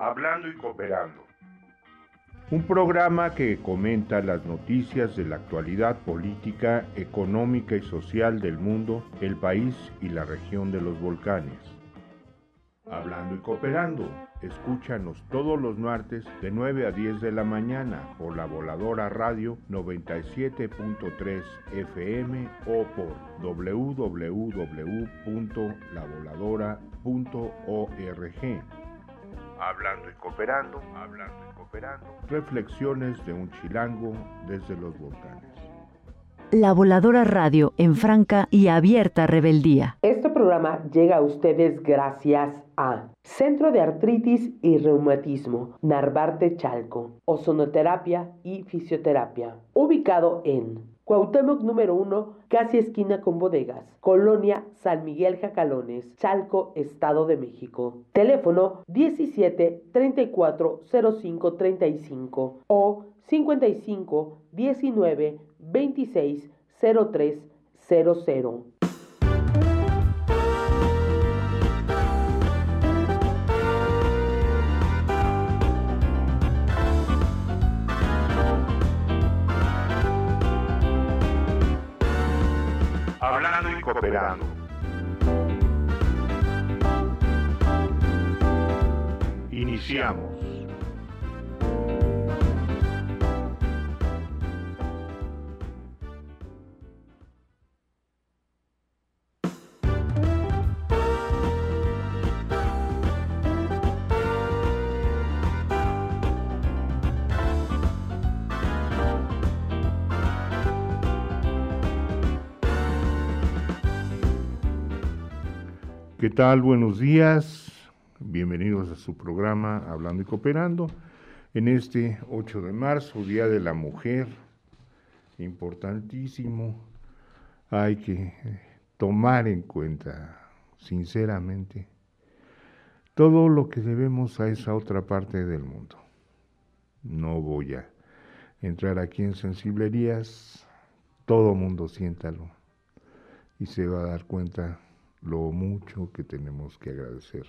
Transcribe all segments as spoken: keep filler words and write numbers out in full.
Hablando y Cooperando. Un programa que comenta las noticias de la actualidad política, económica y social del mundo, el país y la región de los volcanes. Hablando y Cooperando. Escúchanos todos los martes de nueve a diez de la mañana por la Voladora Radio noventa y siete punto tres F M o por doble u doble u doble u punto la voladora punto org. Hablando y Cooperando, hablando y cooperando. Reflexiones de un chilango desde los volcanes. La Voladora Radio en franca y abierta rebeldía. Este programa llega a ustedes gracias a Centro de Artritis y Reumatismo, Narvarte Chalco, Ozonoterapia y Fisioterapia, ubicado en Cuauhtémoc número uno, casi esquina con bodegas, Colonia San Miguel Jacalones, Chalco, Estado de México. Teléfono diecisiete, treinta y cuatro, cero cinco, treinta y cinco o cincuenta y cinco, diecinueve, veintiséis, cero tres, cero cero. Hablando y Cooperando. Iniciamos. ¿Qué tal? Buenos días, bienvenidos a su programa Hablando y Cooperando, en este ocho de marzo, Día de la Mujer, importantísimo, hay que tomar en cuenta, sinceramente, todo lo que debemos a esa otra parte del mundo. No voy a entrar aquí en sensiblerías, todo mundo siéntalo y se va a dar cuenta lo mucho que tenemos que agradecer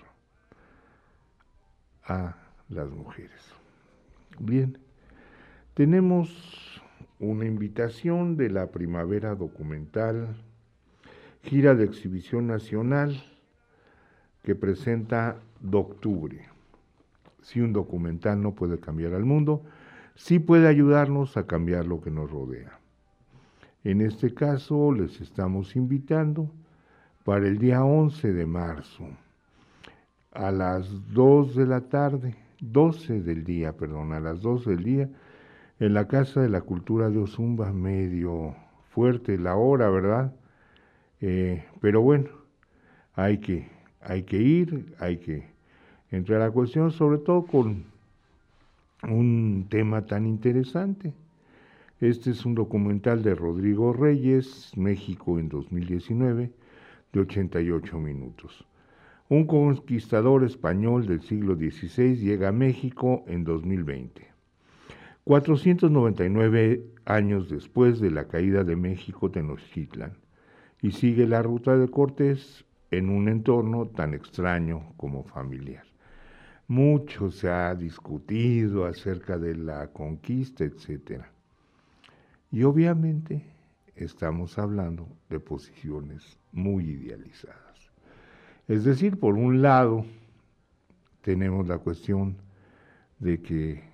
a las mujeres. Bien, tenemos una invitación de la Primavera Documental, gira de exhibición nacional que presenta Doctubre. Si un documental no puede cambiar al mundo, sí puede ayudarnos a cambiar lo que nos rodea. En este caso les estamos invitando para el día once de marzo, a las dos de la tarde, doce del día, perdón, a las doce del día, en la Casa de la Cultura de Ozumba, medio fuerte la hora, ¿verdad? Eh, pero bueno, hay que, hay que ir, hay que entrar a la cuestión, sobre todo con un tema tan interesante. Este es un documental de Rodrigo Reyes, México en dos mil diecinueve, de ochenta y ocho minutos. Un conquistador español del siglo dieciséis llega a México en dos mil veinte. cuatrocientos noventa y nueve años después de la caída de México Tenochtitlan, y sigue la ruta de Cortés en un entorno tan extraño como familiar. Mucho se ha discutido acerca de la conquista, etcétera. Y obviamente estamos hablando de posiciones muy idealizadas. Es decir, por un lado, tenemos la cuestión de que,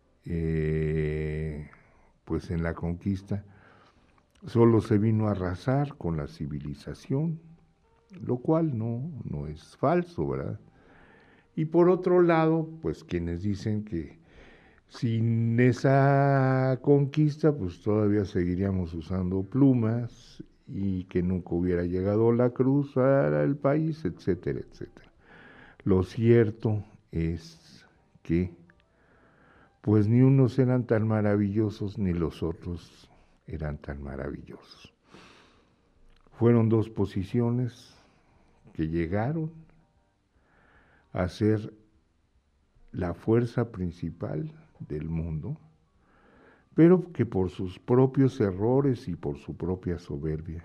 eh, pues en la conquista, solo se vino a arrasar con la civilización, lo cual no, no es falso, ¿verdad? Y por otro lado, pues quienes dicen que sin esa conquista, pues todavía seguiríamos usando plumas y que nunca hubiera llegado la cruz al país, etcétera, etcétera. Lo cierto es que, pues ni unos eran tan maravillosos ni los otros eran tan maravillosos. Fueron dos posiciones que llegaron a ser la fuerza principal del mundo, pero que por sus propios errores y por su propia soberbia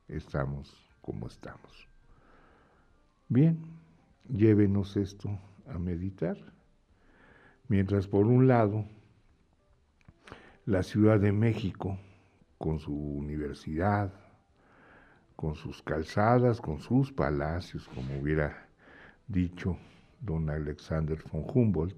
estamos como estamos. Bien, llévenos esto a meditar. Mientras por un lado, la Ciudad de México, con su universidad, con sus calzadas, con sus palacios, como hubiera dicho don Alexander von Humboldt,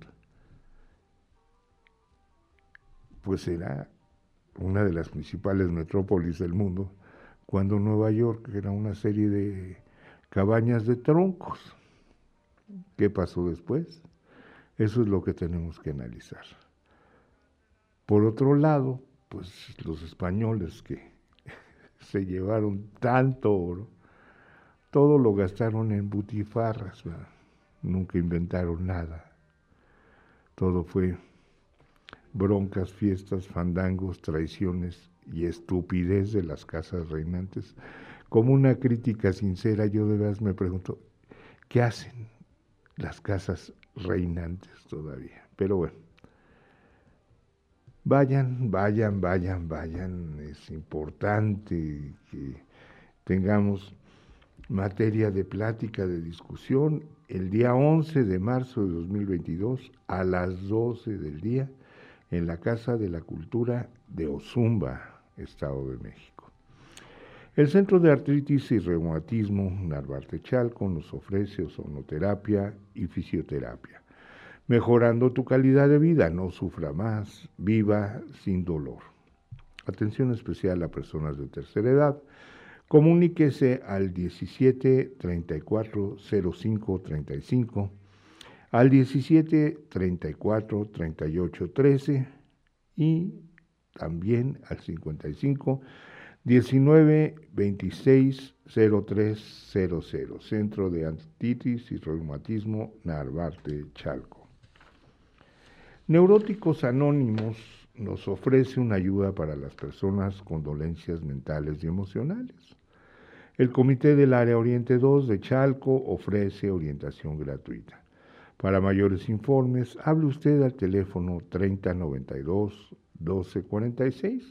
pues era una de las principales metrópolis del mundo, cuando Nueva York era una serie de cabañas de troncos. ¿Qué pasó después? Eso es lo que tenemos que analizar. Por otro lado, pues los españoles que se llevaron tanto oro, todo lo gastaron en butifarras, ¿verdad? Nunca inventaron nada. Todo fue broncas, fiestas, fandangos, traiciones y estupidez de las casas reinantes. Como una crítica sincera, yo de verdad me pregunto, ¿qué hacen las casas reinantes todavía? Pero bueno, vayan, vayan, vayan, vayan. Es importante que tengamos materia de plática, de discusión, el día once de marzo de dos mil veintidós a las doce del día en la Casa de la Cultura de Ozumba, Estado de México. El Centro de Artritis y Reumatismo Narvarte Chalco nos ofrece ozonoterapia y fisioterapia, mejorando tu calidad de vida. No sufra más, viva sin dolor. Atención especial a personas de tercera edad. Comuníquese al diecisiete treinta y cuatro cero cinco treinta y cinco, al diecisiete treinta y cuatro treinta y ocho trece y también al cincuenta y cinco diecinueve veintiséis cero tres cero cero, Centro de Artritis y Reumatismo Narvarte Chalco. Neuróticos Anónimos nos ofrece una ayuda para las personas con dolencias mentales y emocionales. El Comité del Área Oriente dos de Chalco ofrece orientación gratuita. Para mayores informes, hable usted al teléfono treinta noventa y dos doce cuarenta y seis.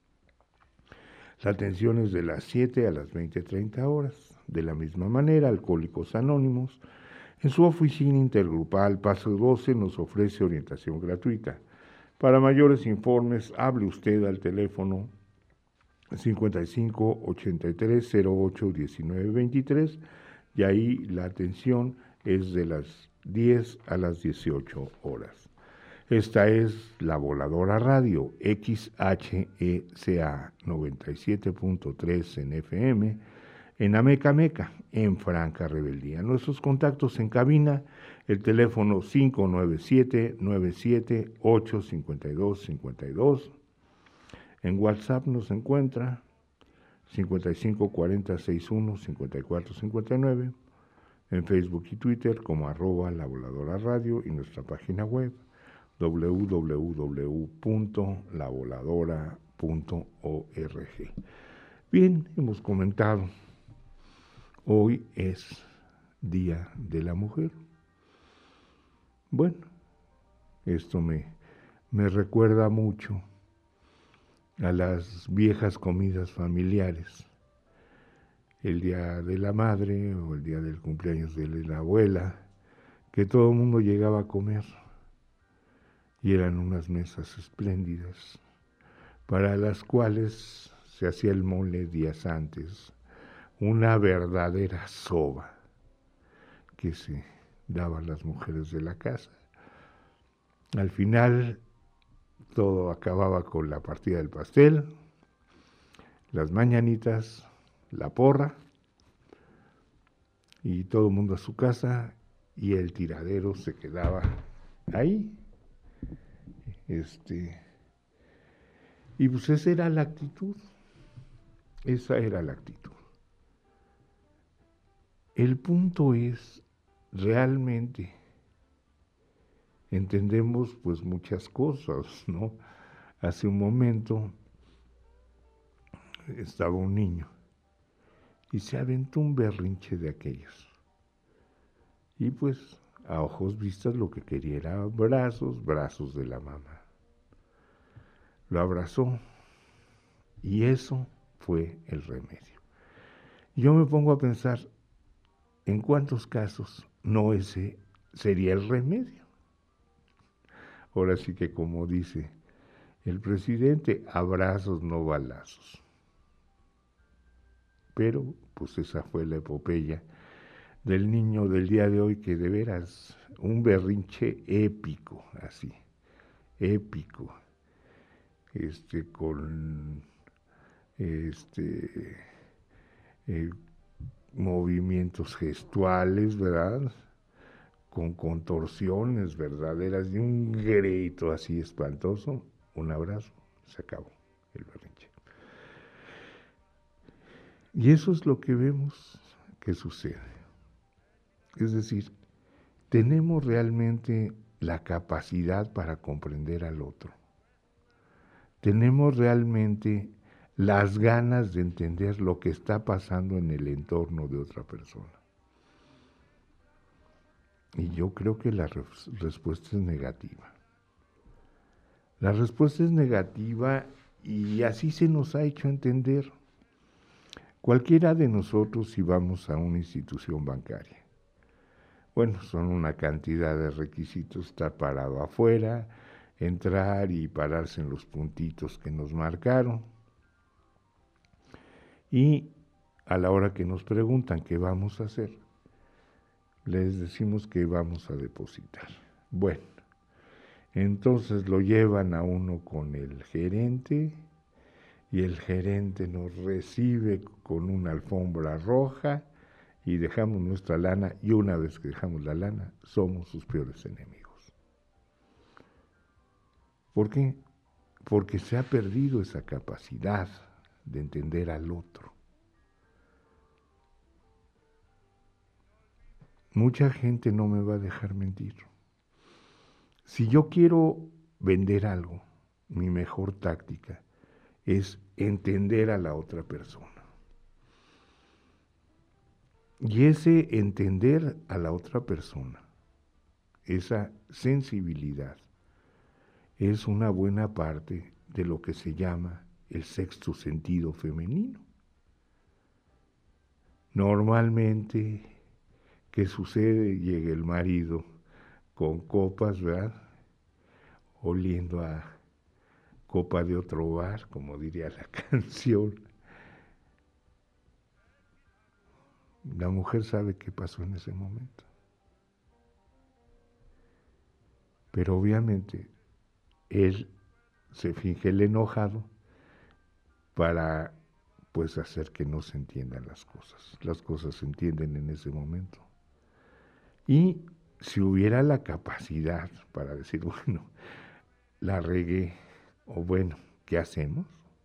La atención es de las siete a las veinte treinta horas. De la misma manera, Alcohólicos Anónimos, en su oficina intergrupal Paso doce, nos ofrece orientación gratuita. Para mayores informes, hable usted al teléfono cincuenta y cinco ochenta y tres cero ocho diecinueve veintitrés y ahí la atención es de las diez a las dieciocho horas. Esta es La Voladora Radio, X H E C A noventa y siete punto tres en F M, en Ameca Meca, en franca rebeldía. Nuestros contactos en cabina, el teléfono cinco nueve siete nueve siete ocho cinco dos cinco dos. En WhatsApp nos encuentra cincuenta y cinco cuarenta sesenta y uno cincuenta y cuatro cincuenta y nueve. En Facebook y Twitter como arroba La Voladora Radio y nuestra página web doble u doble u doble u punto la voladora punto org. Bien, hemos comentado, hoy es Día de la Mujer. Bueno, esto me, me recuerda mucho a las viejas comidas familiares, el día de la madre o el día del cumpleaños de la abuela, que todo el mundo llegaba a comer y eran unas mesas espléndidas para las cuales se hacía el mole días antes, una verdadera soba que se daban las mujeres de la casa. Al final todo acababa con la partida del pastel, las mañanitas, la porra, y todo el mundo a su casa, y el tiradero se quedaba ahí. Este, y pues esa era la actitud, esa era la actitud. El punto es, realmente entendemos pues muchas cosas, ¿no? Hace un momento estaba un niño y se aventó un berrinche de aquellos. Y pues a ojos vistas lo que quería era brazos, brazos de la mamá. Lo abrazó y eso fue el remedio. Yo me pongo a pensar en cuántos casos no ese sería el remedio. Ahora sí que como dice el presidente, abrazos no balazos. Pero pues esa fue la epopeya del niño del día de hoy, que de veras, un berrinche épico, así, épico, este, con este eh, movimientos gestuales, ¿verdad? Con contorsiones verdaderas, y un grito así espantoso, un abrazo, se acabó el berrinche. Y eso es lo que vemos que sucede. Es decir, tenemos realmente la capacidad para comprender al otro. Tenemos realmente las ganas de entender lo que está pasando en el entorno de otra persona. Y yo creo que la res- respuesta es negativa. La respuesta es negativa y así se nos ha hecho entender. Cualquiera de nosotros, si vamos a una institución bancaria, bueno, son una cantidad de requisitos: estar parado afuera, entrar y pararse en los puntitos que nos marcaron. Y a la hora que nos preguntan qué vamos a hacer, les decimos que vamos a depositar. Bueno, entonces lo llevan a uno con el gerente y el gerente nos recibe con una alfombra roja y dejamos nuestra lana, y una vez que dejamos la lana, somos sus peores enemigos. ¿Por qué? Porque se ha perdido esa capacidad de entender al otro. Mucha gente no me va a dejar mentir. Si yo quiero vender algo, mi mejor táctica es entender a la otra persona. Y ese entender a la otra persona, esa sensibilidad, es una buena parte de lo que se llama el sexto sentido femenino. Normalmente, ¿qué sucede? Llega el marido con copas, ¿verdad? Oliendo a copa de otro bar, como diría la canción. La mujer sabe qué pasó en ese momento. Pero obviamente él se finge el enojado para pues hacer que no se entiendan las cosas. Las cosas se entienden en ese momento. Y si hubiera la capacidad para decir, bueno, la regué, o bueno, ¿qué hacemos?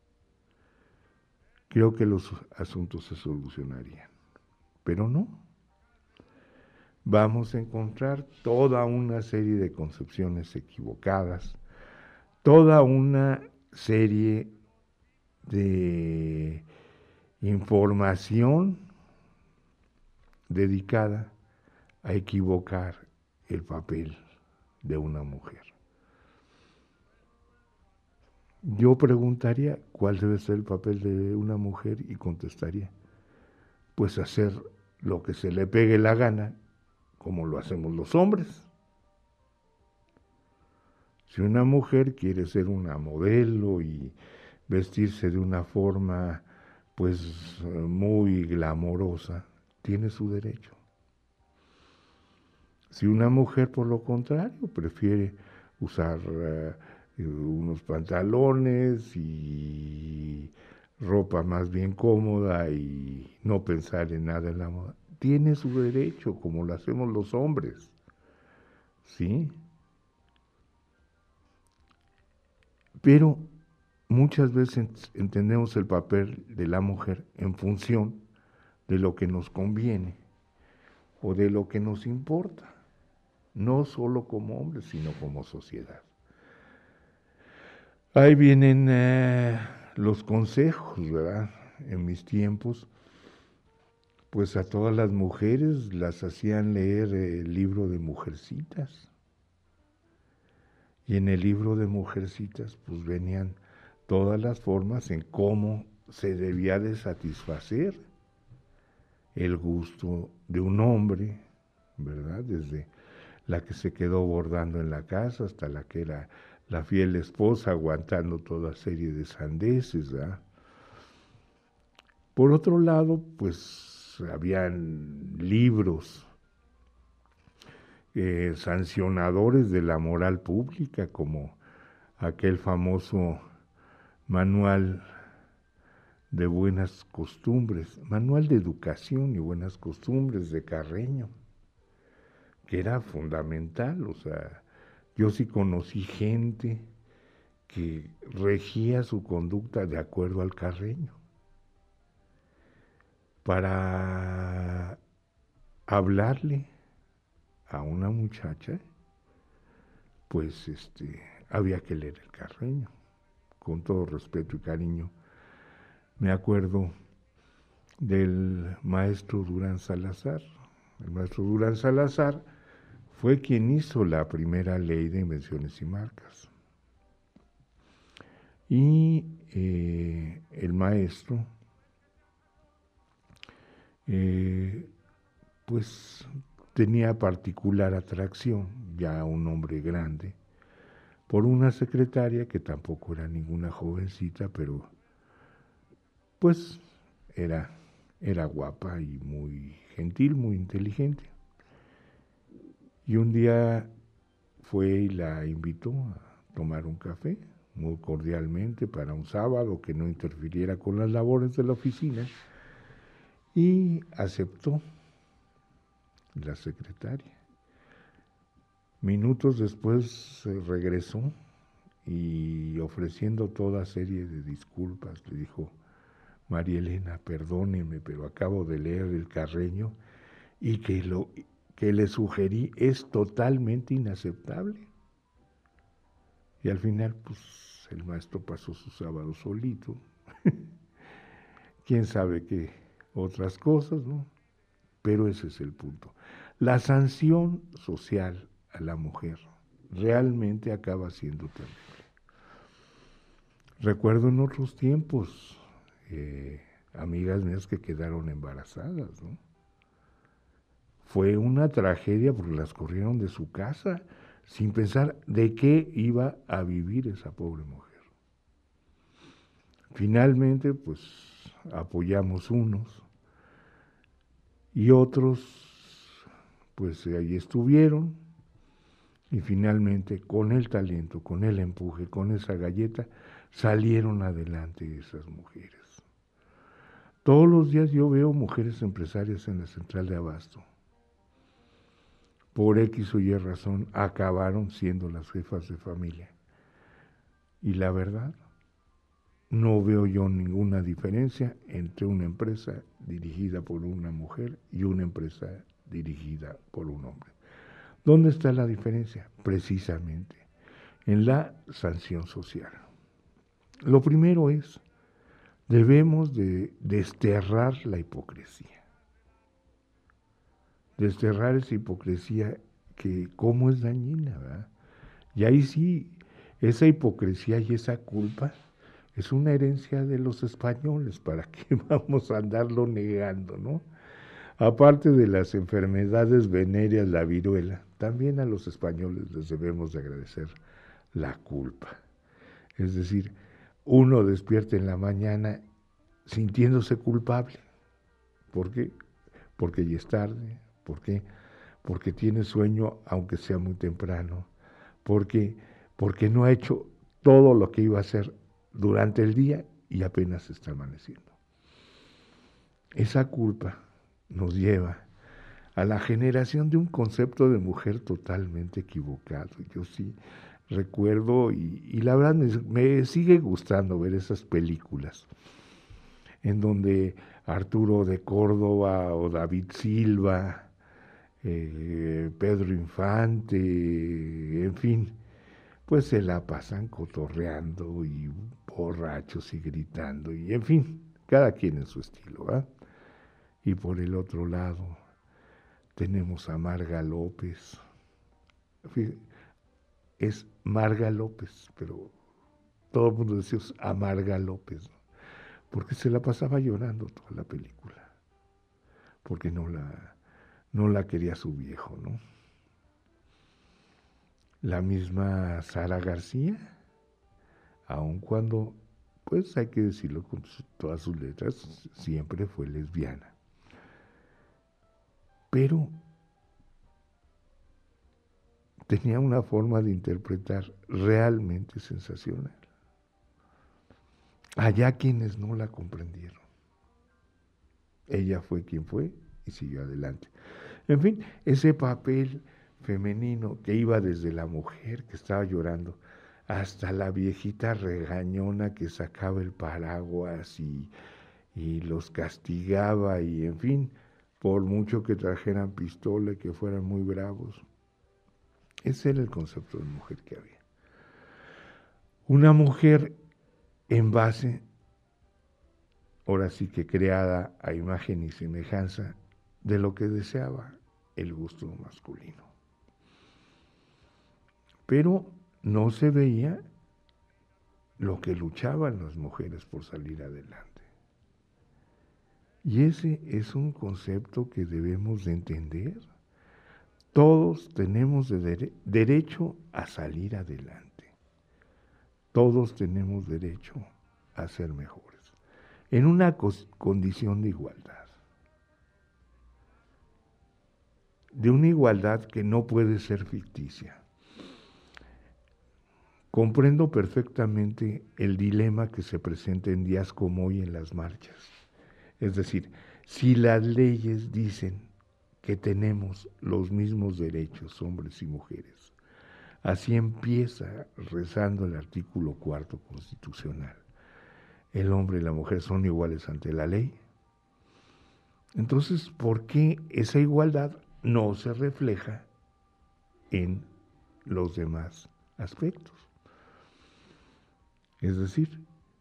Creo que los asuntos se solucionarían. Pero no. Vamos a encontrar toda una serie de concepciones equivocadas, toda una serie de información dedicada a equivocar el papel de una mujer. Yo preguntaría cuál debe ser el papel de una mujer y contestaría, pues hacer lo que se le pegue la gana, como lo hacemos los hombres. Si una mujer quiere ser una modelo y vestirse de una forma pues muy glamorosa, tiene su derecho. Si una mujer, por lo contrario, prefiere usar uh, unos pantalones y ropa más bien cómoda y no pensar en nada en la moda, tiene su derecho, como lo hacemos los hombres. ¿Sí? Pero muchas veces entendemos el papel de la mujer en función de lo que nos conviene o de lo que nos importa, no solo como hombres, sino como sociedad. Ahí vienen eh, los consejos, ¿verdad? En mis tiempos, pues a todas las mujeres las hacían leer el libro de Mujercitas. Y en el libro de Mujercitas, pues venían todas las formas en cómo se debía de satisfacer el gusto de un hombre, ¿verdad? Desde la que se quedó bordando en la casa, hasta la que era la fiel esposa aguantando toda serie de sandeces, ¿verdad? Por otro lado, pues habían libros eh, sancionadores de la moral pública, como aquel famoso manual de buenas costumbres, manual de educación y buenas costumbres de Carreño, que era fundamental. O sea, yo sí conocí gente que regía su conducta de acuerdo al Carreño. Para hablarle a una muchacha, pues este, había que leer el Carreño, con todo respeto y cariño. Me acuerdo del maestro Durán Salazar. El maestro Durán Salazar fue quien hizo la primera ley de invenciones y marcas. Y eh, el maestro, eh, pues tenía particular atracción, ya un hombre grande, por una secretaria que tampoco era ninguna jovencita, pero pues era, era guapa y muy gentil, muy inteligente. Y un día fue y la invitó a tomar un café, muy cordialmente, para un sábado que no interfiriera con las labores de la oficina, y aceptó la secretaria. Minutos después se regresó y, ofreciendo toda serie de disculpas, le dijo: María Elena, perdóneme, pero acabo de leer el Carreño y que lo que le sugerí es totalmente inaceptable. Y al final, pues, el maestro pasó su sábado solito. Quién sabe qué otras cosas, ¿no? Pero ese es el punto. La sanción social a la mujer realmente acaba siendo terrible. Recuerdo en otros tiempos eh, amigas mías que quedaron embarazadas, ¿no? Fue una tragedia porque las corrieron de su casa sin pensar de qué iba a vivir esa pobre mujer. Finalmente, pues, apoyamos unos y otros, pues, ahí estuvieron, y finalmente, con el talento, con el empuje, con esa galleta, salieron adelante esas mujeres. Todos los días yo veo mujeres empresarias en la central de abasto. Por X o Y razón, acabaron siendo las jefas de familia. Y la verdad, no veo yo ninguna diferencia entre una empresa dirigida por una mujer y una empresa dirigida por un hombre. ¿Dónde está la diferencia? Precisamente en la sanción social. Lo primero es, debemos de desterrar la hipocresía. Desterrar esa hipocresía que cómo es dañina, ¿verdad? Y ahí sí, esa hipocresía y esa culpa es una herencia de los españoles. ¿Para qué vamos a andarlo negando, no? Aparte de las enfermedades venéreas, la viruela, también a los españoles les debemos de agradecer la culpa. Es decir, uno despierta en la mañana sintiéndose culpable. ¿Por qué? Porque ya es tarde. ¿Por qué? Porque tiene sueño, aunque sea muy temprano. Porque, porque no ha hecho todo lo que iba a hacer durante el día y apenas está amaneciendo. Esa culpa nos lleva a la generación de un concepto de mujer totalmente equivocado. Yo sí recuerdo, y, y la verdad me, me sigue gustando ver esas películas en donde Arturo de Córdoba o David Silva, eh, Pedro Infante, en fin, pues se la pasan cotorreando y borrachos y gritando, y en fin, cada quien en su estilo, ¿eh? Y por el otro lado tenemos a Marga López. Es Marga López, pero todo el mundo decía a Marga López, ¿no? Porque se la pasaba llorando toda la película, porque no la, no la quería su viejo, ¿no? La misma Sara García, aun cuando, pues hay que decirlo con todas sus letras, siempre fue lesbiana. Pero tenía una forma de interpretar realmente sensacional. Allá quienes no la comprendieron. Ella fue quien fue y siguió adelante. En fin, ese papel femenino que iba desde la mujer que estaba llorando hasta la viejita regañona que sacaba el paraguas y, y los castigaba y en fin, por mucho que trajeran pistola y que fueran muy bravos. Ese era el concepto de mujer que había. Una mujer en base, ahora sí que creada a imagen y semejanza de lo que deseaba el gusto masculino. Pero no se veía lo que luchaban las mujeres por salir adelante. Y ese es un concepto que debemos de entender. Todos tenemos de dere- derecho a salir adelante. Todos tenemos derecho a ser mejores, en una cos- condición de igualdad. De una igualdad que no puede ser ficticia. Comprendo perfectamente el dilema que se presenta en días como hoy en las marchas. Es decir, si las leyes dicen que tenemos los mismos derechos, hombres y mujeres, así empieza rezando el artículo cuarto constitucional. El hombre y la mujer son iguales ante la ley. Entonces, ¿por qué esa igualdad no se refleja en los demás aspectos? Es decir,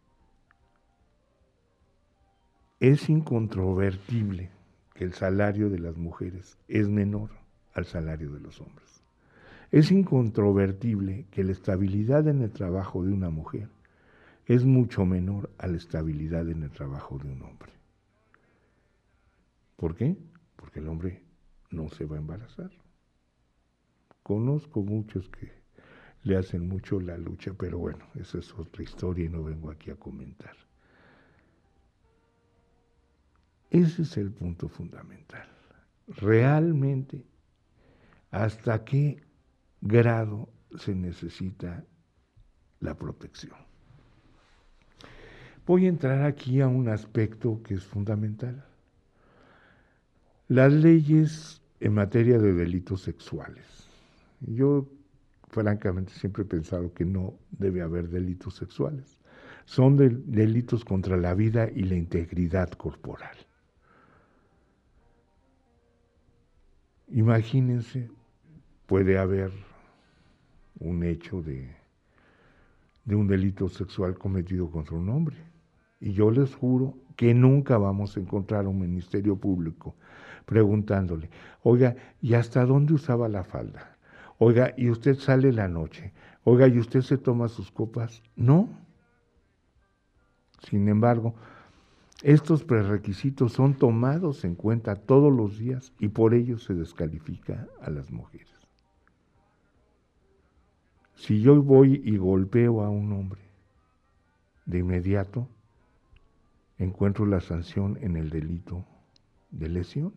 es incontrovertible que el salario de las mujeres es menor al salario de los hombres. Es incontrovertible que la estabilidad en el trabajo de una mujer es mucho menor a la estabilidad en el trabajo de un hombre. ¿Por qué? Porque el hombre no se va a embarazar. Conozco muchos que le hacen mucho la lucha, pero bueno, esa es otra historia y no vengo aquí a comentar. Ese es el punto fundamental. Realmente, ¿hasta qué grado se necesita la protección? Voy a entrar aquí a un aspecto que es fundamental. Las leyes en materia de delitos sexuales. Yo francamente siempre he pensado que no debe haber delitos sexuales. Son de, delitos contra la vida y la integridad corporal. Imagínense, puede haber un hecho de, de un delito sexual cometido contra un hombre. Y yo les juro que nunca vamos a encontrar un ministerio público preguntándole, oiga, ¿y hasta dónde usaba la falda? Oiga, ¿y usted sale la noche? Oiga, ¿y usted se toma sus copas? No. Sin embargo, estos prerequisitos son tomados en cuenta todos los días y por ello se descalifica a las mujeres. Si yo voy y golpeo a un hombre, de inmediato encuentro la sanción en el delito de lesiones.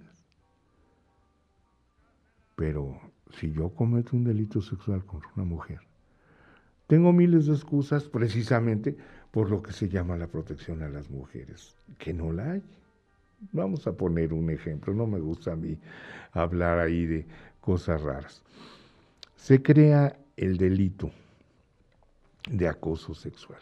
Pero si yo cometo un delito sexual contra una mujer, tengo miles de excusas precisamente por lo que se llama la protección a las mujeres, que no la hay. Vamos a poner un ejemplo, no me gusta a mí hablar ahí de cosas raras. Se crea el delito de acoso sexual.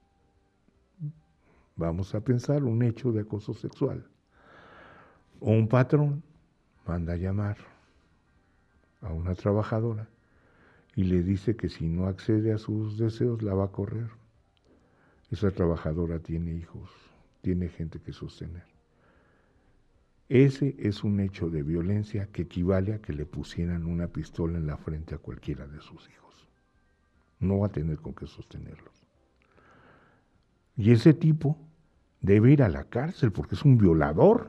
Vamos a pensar un hecho de acoso sexual. O un patrón manda a llamar a una trabajadora y le dice que si no accede a sus deseos la va a correr. Esa trabajadora tiene hijos, tiene gente que sostener. Ese es un hecho de violencia que equivale a que le pusieran una pistola en la frente a cualquiera de sus hijos. No va a tener con qué sostenerlos. Y ese tipo debe ir a la cárcel porque es un violador.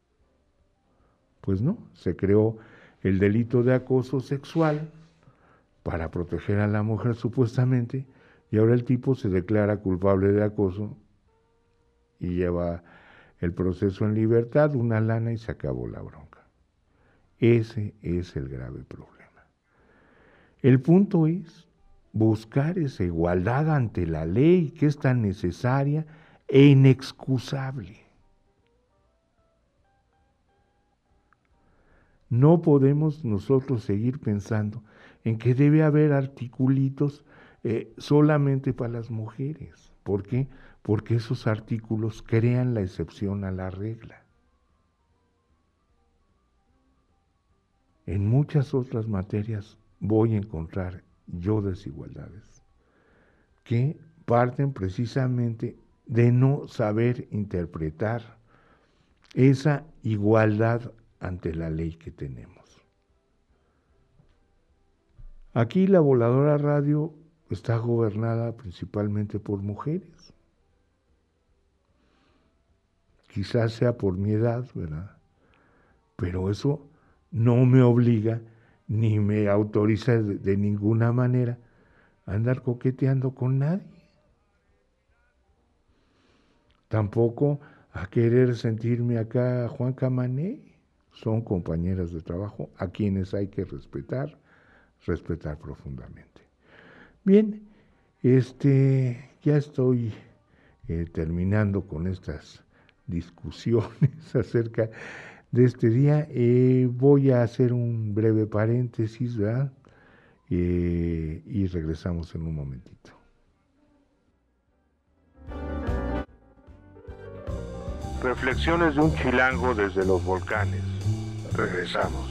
Pues no, se creó el delito de acoso sexual para proteger a la mujer supuestamente, y ahora el tipo se declara culpable de acoso y lleva el proceso en libertad, una lana y se acabó la bronca. Ese es el grave problema. El punto es buscar esa igualdad ante la ley que es tan necesaria e inexcusable. No podemos nosotros seguir pensando en que debe haber articulitos eh, solamente para las mujeres. ¿Por qué? Porque esos artículos crean la excepción a la regla. En muchas otras materias voy a encontrar yo desigualdades que parten precisamente de no saber interpretar esa igualdad ante la ley que tenemos. Aquí la Voladora Radio está gobernada principalmente por mujeres. Quizás sea por mi edad, ¿verdad? Pero eso no me obliga ni me autoriza de, de ninguna manera a andar coqueteando con nadie. Tampoco a querer sentirme acá Juan Camané. Son compañeras de trabajo a quienes hay que respetar, respetar profundamente. Bien, este, ya estoy eh, terminando con estas discusiones acerca de este día. Eh, voy a hacer un breve paréntesis, ¿verdad? Eh, y regresamos en un momentito. Reflexiones de un chilango desde los volcanes. Regresamos.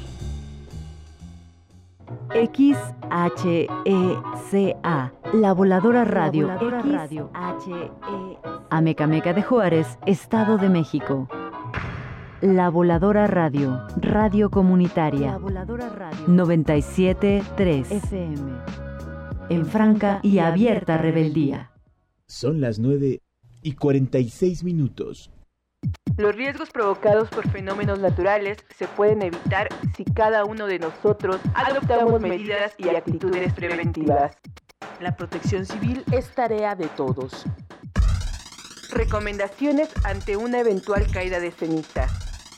X H E C A, La Voladora Radio, La Voladora Radio, H E Amecameca de Juárez, Estado de México. La Voladora Radio, Radio Comunitaria, La Voladora Radio, noventa y siete punto tres F M, en franca y abierta rebeldía. Son las nueve y cuarenta y seis minutos. Los riesgos provocados por fenómenos naturales se pueden evitar si cada uno de nosotros adoptamos medidas y actitudes preventivas. La protección civil es tarea de todos. Recomendaciones ante una eventual caída de ceniza.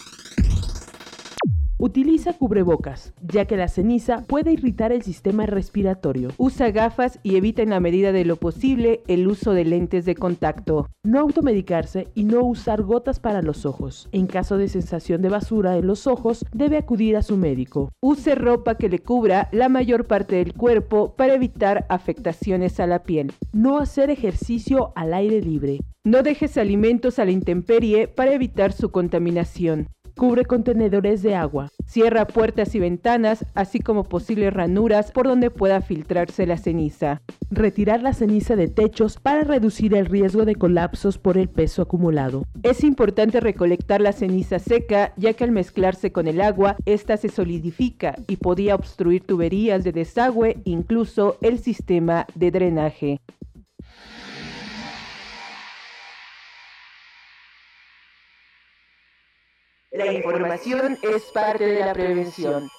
Utiliza cubrebocas, ya que la ceniza puede irritar el sistema respiratorio. Usa gafas y evita en la medida de lo posible el uso de lentes de contacto. No automedicarse y no usar gotas para los ojos. En caso de sensación de basura en los ojos, debe acudir a su médico. Use ropa que le cubra la mayor parte del cuerpo para evitar afectaciones a la piel. No hacer ejercicio al aire libre. No dejes alimentos a la intemperie para evitar su contaminación. Cubre contenedores de agua. Cierra puertas y ventanas, así como posibles ranuras por donde pueda filtrarse la ceniza. Retirar la ceniza de techos para reducir el riesgo de colapsos por el peso acumulado. Es importante recolectar la ceniza seca, ya que al mezclarse con el agua, esta se solidifica y podía obstruir tuberías de desagüe, incluso el sistema de drenaje. La información es parte de la prevención.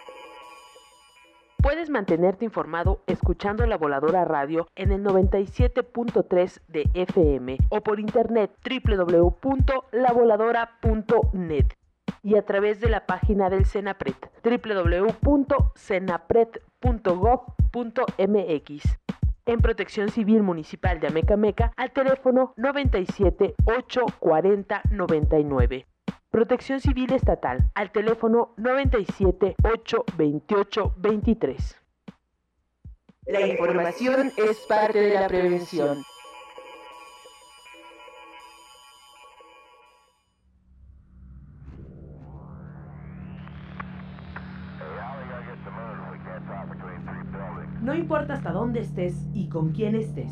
Puedes mantenerte informado escuchando La Voladora Radio en el noventa y siete punto tres de F M o por internet doble u doble u doble u punto la voladora punto net y a través de la página del CENAPRED doble u doble u doble u punto cenapred punto gob punto m x. En Protección Civil Municipal de Amecameca al teléfono noventa y siete, ocho cuarenta, noventa y nueve. Protección Civil Estatal al teléfono noventa y siete, ocho veintiocho, veintitrés. La información es parte de la prevención. No importa hasta dónde estés y con quién estés.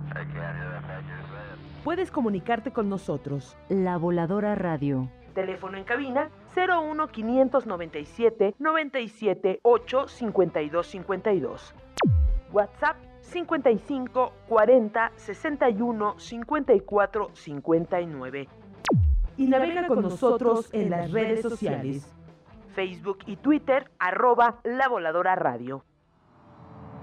Puedes comunicarte con nosotros. La Voladora Radio. Teléfono en cabina cero uno quinientos noventa y siete, noventa y siete, ocho, cincuenta y dos cincuenta y dos. WhatsApp cincuenta y cinco, cuarenta, sesenta y uno, cincuenta y cuatro, cincuenta y nueve. Y navega con nosotros en las redes sociales. Facebook y Twitter, arroba La Voladora Radio.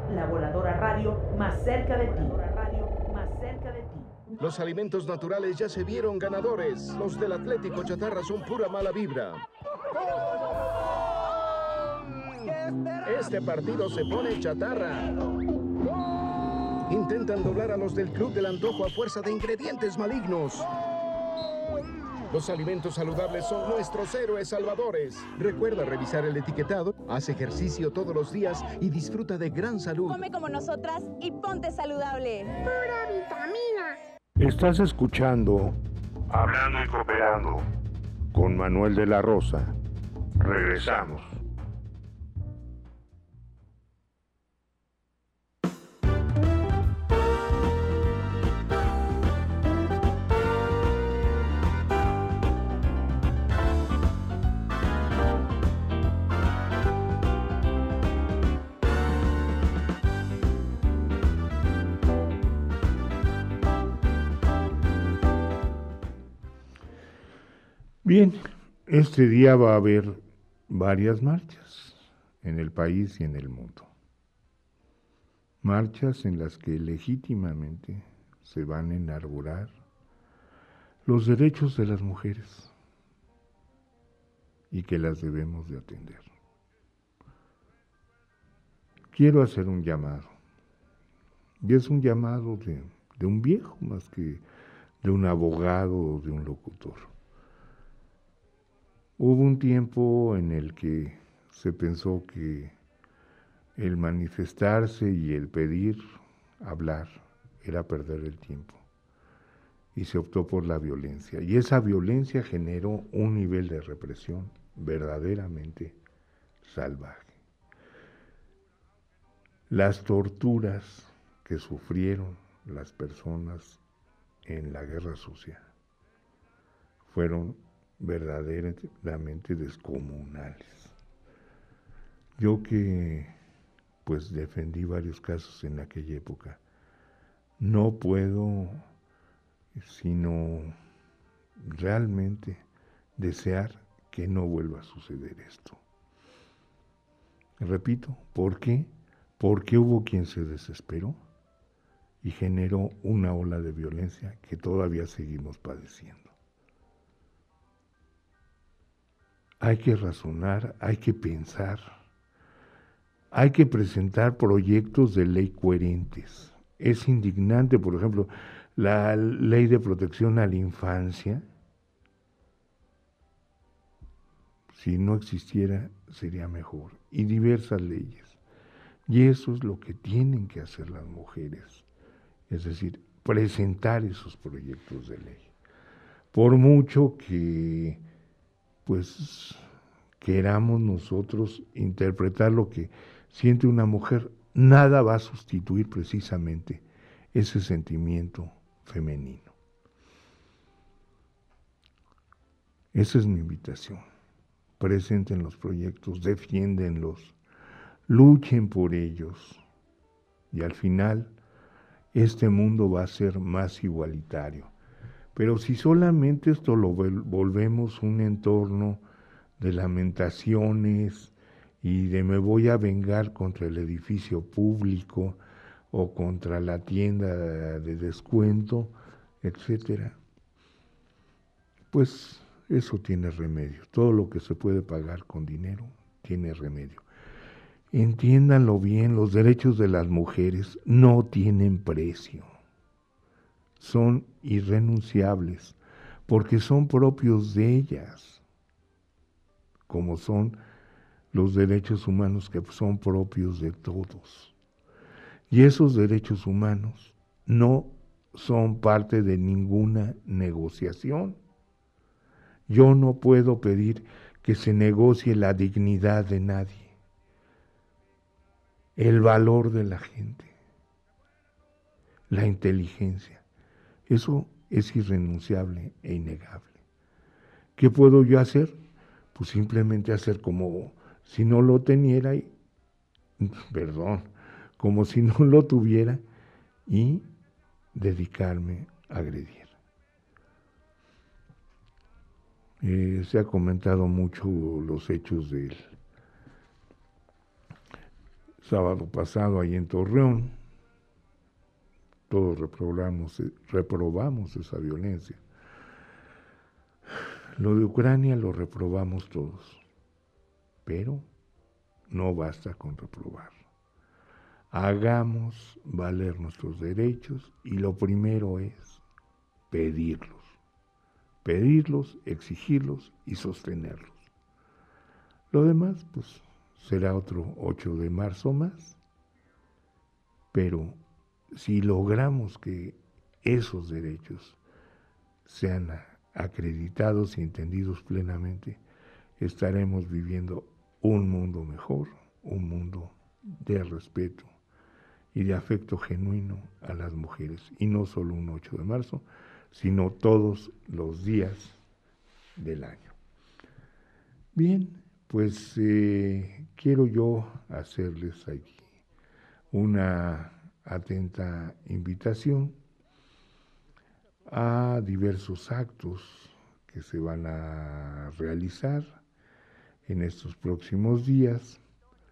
La Voladora Radio, más cerca de ti. Más cerca de ti. Los alimentos naturales ya se vieron ganadores. Los del Atlético Chatarra son pura mala vibra. Este partido se pone chatarra. Intentan doblar a los del Club del Antojo a fuerza de ingredientes malignos. Los alimentos saludables son nuestros héroes salvadores. Recuerda revisar el etiquetado, haz ejercicio todos los días y disfruta de gran salud. Come como nosotras y ponte saludable. Pura vitamina. Estás escuchando Hablando y Cooperando con Manuel de la Rosa. Regresamos. Bien, este día va a haber varias marchas en el país y en el mundo. Marchas en las que legítimamente se van a enarbolar los derechos de las mujeres y que las debemos de atender. Quiero hacer un llamado, y es un llamado de, de un viejo más que de un abogado o de un locutor. Hubo un tiempo en el que se pensó que el manifestarse y el pedir, hablar, era perder el tiempo. Y se optó por la violencia. Y esa violencia generó un nivel de represión verdaderamente salvaje. Las torturas que sufrieron las personas en la guerra sucia fueron verdaderamente descomunales. Yo que pues defendí varios casos en aquella época, no puedo sino realmente desear que no vuelva a suceder esto. Repito, ¿por qué? Porque hubo quien se desesperó y generó una ola de violencia que todavía seguimos padeciendo. Hay que razonar, hay que pensar, hay que presentar proyectos de ley coherentes. Es indignante, por ejemplo, la ley de protección a la infancia. Si no existiera, sería mejor. Y diversas leyes. Y eso es lo que tienen que hacer las mujeres. Es decir, presentar esos proyectos de ley. Por mucho que pues queramos nosotros interpretar lo que siente una mujer, nada va a sustituir precisamente ese sentimiento femenino. Esa es mi invitación. Presenten los proyectos, defiéndenlos, luchen por ellos y al final este mundo va a ser más igualitario. Pero si solamente esto lo volvemos un entorno de lamentaciones y de me voy a vengar contra el edificio público o contra la tienda de descuento, etcétera, pues eso tiene remedio. Todo lo que se puede pagar con dinero tiene remedio. Entiéndanlo bien, los derechos de las mujeres no tienen precio. Son irrenunciables, porque son propios de ellas, como son los derechos humanos que son propios de todos. Y esos derechos humanos no son parte de ninguna negociación. Yo no puedo pedir que se negocie la dignidad de nadie, el valor de la gente, la inteligencia. Eso es irrenunciable e innegable. ¿Qué puedo yo hacer? Pues simplemente hacer como si no lo teniera, y, perdón, como si no lo tuviera y dedicarme a agredir. Eh, se ha comentado mucho los hechos del sábado pasado ahí en Torreón. Todos reprobamos, reprobamos esa violencia. Lo de Ucrania lo reprobamos todos, pero no basta con reprobar. Hagamos valer nuestros derechos y lo primero es pedirlos, pedirlos, exigirlos y sostenerlos. Lo demás, pues, será otro ocho de marzo más, pero si logramos que esos derechos sean acreditados y entendidos plenamente, estaremos viviendo un mundo mejor, un mundo de respeto y de afecto genuino a las mujeres, y no solo un ocho de marzo, sino todos los días del año. Bien, pues eh, quiero yo hacerles aquí una atenta invitación a diversos actos que se van a realizar en estos próximos días,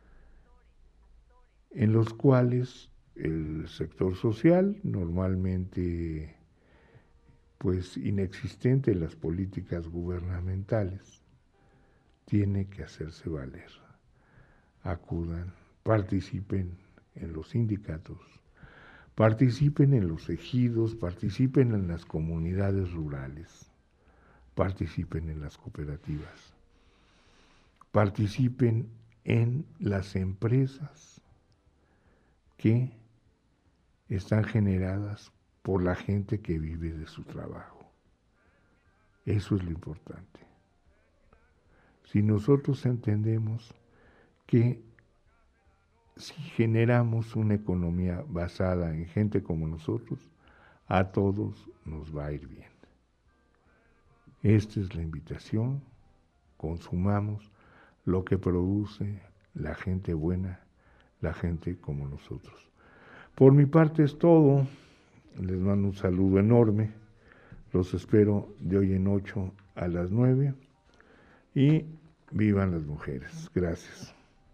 en los cuales el sector social, normalmente pues inexistente en las políticas gubernamentales, tiene que hacerse valer. Acudan, participen en los sindicatos, participen en los ejidos, participen en las comunidades rurales, participen en las cooperativas, participen en las empresas que están generadas por la gente que vive de su trabajo. Eso es lo importante. Si nosotros entendemos que si generamos una economía basada en gente como nosotros, a todos nos va a ir bien. Esta es la invitación. Consumamos lo que produce la gente buena, la gente como nosotros. Por mi parte es todo. Les mando un saludo enorme. Los espero de hoy en ocho a las nueve. Y vivan las mujeres. Gracias.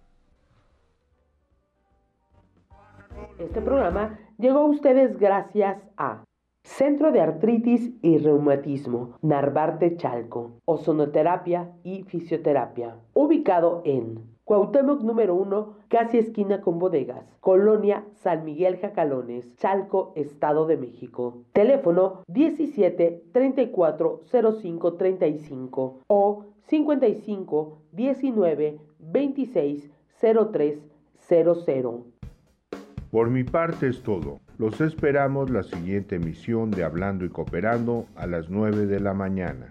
Este programa llegó a ustedes gracias a Centro de Artritis y Reumatismo, Narvarte Chalco, Ozonoterapia y Fisioterapia, ubicado en Cuauhtémoc número uno, casi esquina con bodegas, Colonia San Miguel Jacalones, Chalco, Estado de México. Teléfono diecisiete, treinta y cuatro, cero cinco, treinta y cinco o cincuenta y cinco, diecinueve, veintiséis, cero tres cero cero. Por mi parte es todo. Los esperamos la siguiente emisión de Hablando y Cooperando a las nueve de la mañana.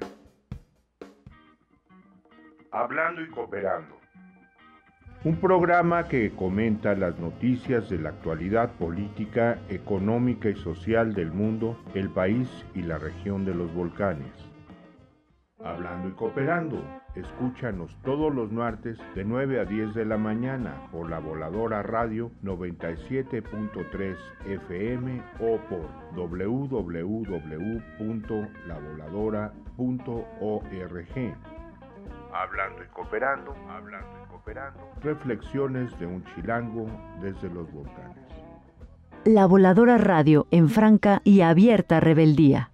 Hablando y Cooperando. Un programa que comenta las noticias de la actualidad política, económica y social del mundo, el país y la región de los volcanes. Hablando y Cooperando. Escúchanos todos los martes de nueve a diez de la mañana por la Voladora Radio noventa y siete punto tres F M o por doble u doble u doble u punto la voladora punto org. Hablando y Cooperando, hablando y cooperando. Reflexiones de un chilango desde los volcanes. La Voladora Radio en franca y abierta rebeldía.